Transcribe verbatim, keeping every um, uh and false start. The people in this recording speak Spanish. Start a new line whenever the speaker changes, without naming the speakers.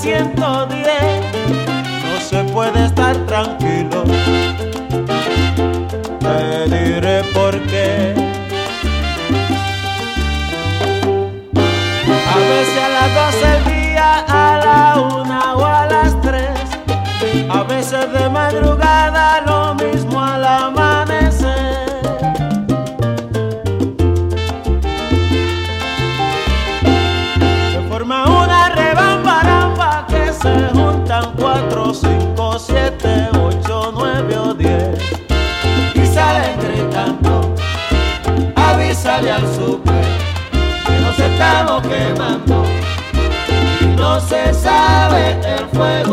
ciento diez, no se puede estar tranquilo. Te diré por qué. A veces a las doce del día, a la una o a las tres, a veces de madrugada, lo mismo al amanecer. Se forma una rebambaramba que se juntan cuatro, cinco, siete, ocho, nueve o diez y salen gritando, avísale al super que nos estamos quemando. No se sabe el fuego